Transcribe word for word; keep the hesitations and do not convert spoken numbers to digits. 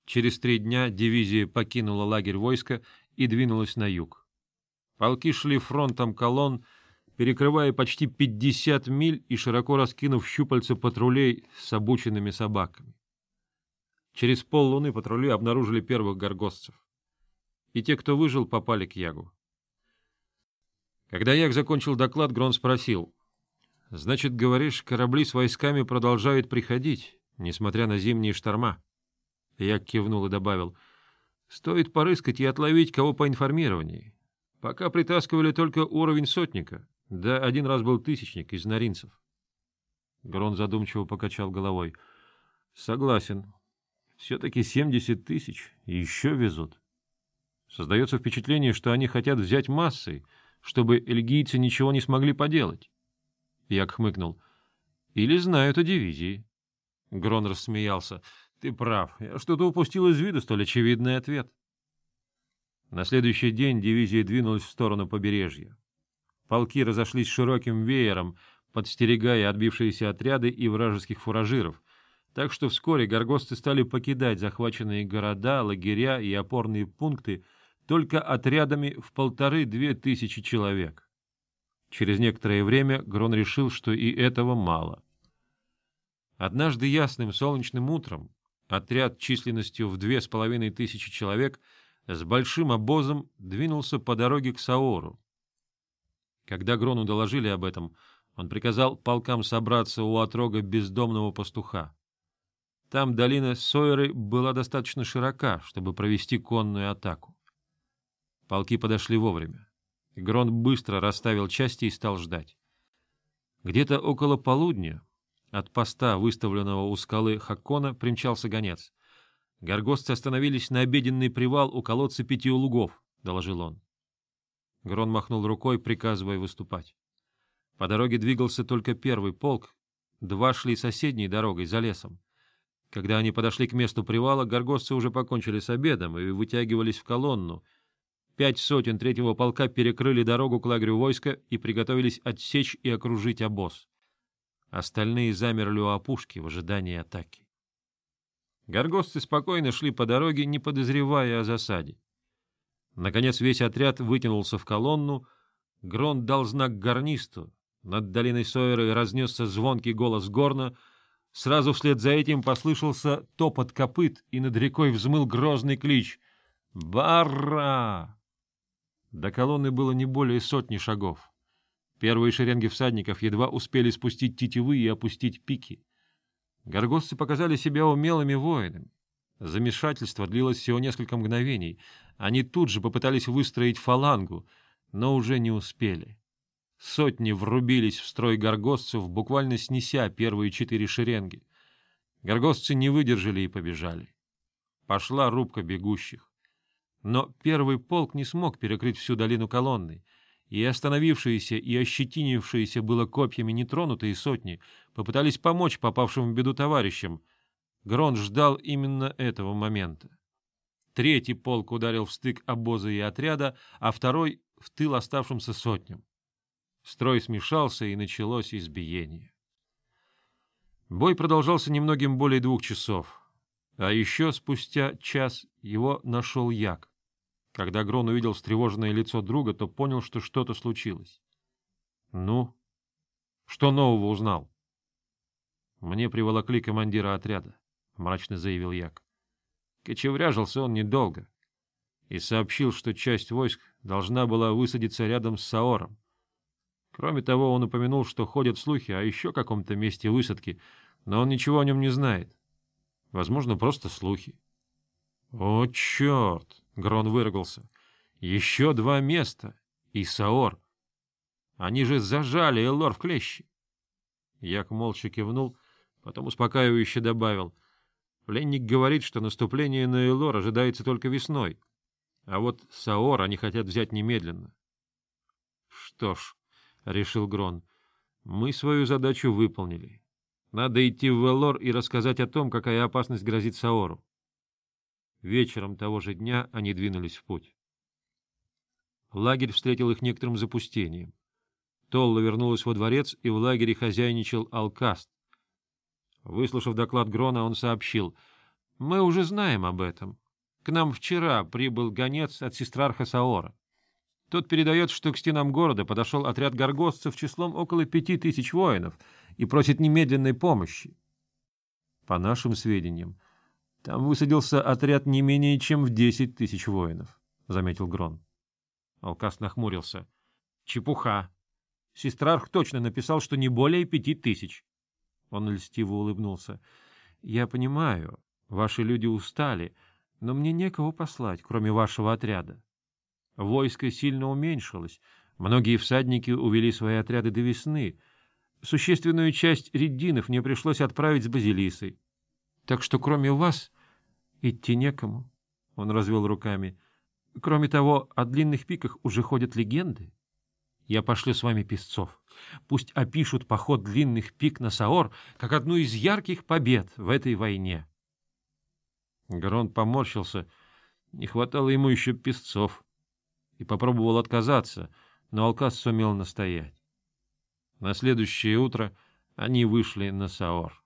Через три дня дивизия покинула лагерь войска и двинулась на юг. Полки шли фронтом колонн, перекрывая почти пятьдесят миль и широко раскинув щупальца патрулей с обученными собаками. Через поллуны патрули обнаружили первых горгостцев. И те, кто выжил, попали к Ягу. Когда Яг закончил доклад, Грон спросил: — Значит, говоришь, корабли с войсками продолжают приходить, несмотря на зимние шторма? Яг кивнул и добавил: — Стоит порыскать и отловить кого поинформированнее. Пока притаскивали только уровень сотника, да один раз был тысячник из норинцев. Грон задумчиво покачал головой. — Согласен. Все-таки семьдесят тысяч и еще везут. Создается впечатление, что они хотят взять массой, чтобы эльгийцы ничего не смогли поделать. Яг хмыкнул. — Или знают о дивизии. Грон рассмеялся. — Ты прав. Я что-то упустил из виду столь очевидный ответ. На следующий день дивизия двинулась в сторону побережья. Полки разошлись широким веером, подстерегая отбившиеся отряды и вражеских фуражиров, так что вскоре горгостцы стали покидать захваченные города, лагеря и опорные пункты только отрядами в полторы-две тысячи человек. Через некоторое время Грон решил, что и этого мало. Однажды ясным солнечным утром отряд численностью в две с половиной тысячи человек с большим обозом двинулся по дороге к Саору. Когда Грону доложили об этом, он приказал полкам собраться у отрога бездомного пастуха. Там долина Сойеры была достаточно широка, чтобы провести конную атаку. Полки подошли вовремя. Грон быстро расставил части и стал ждать. Где-то около полудня от поста, выставленного у скалы Хаккона, примчался гонец. — Горгостцы остановились на обеденный привал у колодца пяти лугов, — доложил он. Грон махнул рукой, приказывая выступать. По дороге двигался только первый полк, два шли соседней дорогой, за лесом. Когда они подошли к месту привала, горгостцы уже покончили с обедом и вытягивались в колонну. Пять сотен третьего полка перекрыли дорогу к лагерю войска и приготовились отсечь и окружить обоз. Остальные замерли у опушки в ожидании атаки. Горгостцы спокойно шли по дороге, не подозревая о засаде. Наконец весь отряд вытянулся в колонну. Грон дал знак гарнисту. Над долиной Сойеры разнесся звонкий голос горна. Сразу вслед за этим послышался топот копыт, и над рекой взмыл грозный клич: «Барра!». До колонны было не более сотни шагов. Первые шеренги всадников едва успели спустить тетивы и опустить пики. Горгостцы показали себя умелыми воинами. Замешательство длилось всего несколько мгновений. Они тут же попытались выстроить фалангу, но уже не успели. Сотни врубились в строй горгостцев, буквально снеся первые четыре шеренги. Горгостцы не выдержали и побежали. Пошла рубка бегущих. Но первый полк не смог перекрыть всю долину колонной, и остановившиеся и ощетинившиеся было копьями нетронутые сотни попытались помочь попавшим в беду товарищам. Грон ждал именно этого момента. Третий полк ударил в стык обоза и отряда, а второй — в тыл оставшимся сотням. Строй смешался, и началось избиение. Бой продолжался немногим более двух часов, а еще спустя час его нашел Яг. Когда Грон увидел встревоженное лицо друга, то понял, что что-то случилось. — Ну? Что нового узнал? — Мне приволокли командира отряда, — мрачно заявил Яг. Кочевряжился он недолго и сообщил, что часть войск должна была высадиться рядом с Саором. Кроме того, он упомянул, что ходят слухи о еще каком-то месте высадки, но он ничего о нем не знает. Возможно, просто слухи. — О, черт! — Грон выругался. — Еще два места! И Саор! Они же зажали Эллор в клещи! Яг молча кивнул, потом успокаивающе добавил: — Пленник говорит, что наступление на Эллор ожидается только весной, а вот Саор они хотят взять немедленно. — Что ж, — решил Грон, — мы свою задачу выполнили. Надо идти в Эллор и рассказать о том, какая опасность грозит Саору. Вечером того же дня они двинулись в путь. Лагерь встретил их некоторым запустением. Толла вернулась во дворец, и в лагере хозяйничал Алкаст. Выслушав доклад Грона, он сообщил: — Мы уже знаем об этом. К нам вчера прибыл гонец от сестрарха Саора. Тот передает, что к стенам города подошел отряд горгостцев числом около пяти тысяч воинов и просит немедленной помощи. По нашим сведениям, там высадился отряд не менее чем в десять тысяч воинов, — заметил Грон. Алкас нахмурился. — Чепуха. Сестрарх точно написал, что не более пяти тысяч. Он льстиво улыбнулся. — Я понимаю, ваши люди устали, но мне некого послать, кроме вашего отряда. Войско сильно уменьшилось, многие всадники увели свои отряды до весны. Существенную часть реддинов мне пришлось отправить с Базилисой. Так что кроме вас идти некому. Он развел руками. Кроме того, о длинных пиках уже ходят легенды. Я пошлю с вами песцов. Пусть опишут поход длинных пик на Саор как одну из ярких побед в этой войне. Грон поморщился. Не хватало ему еще песцов. И попробовал отказаться, но Алкас сумел настоять. На следующее утро они вышли на Саор.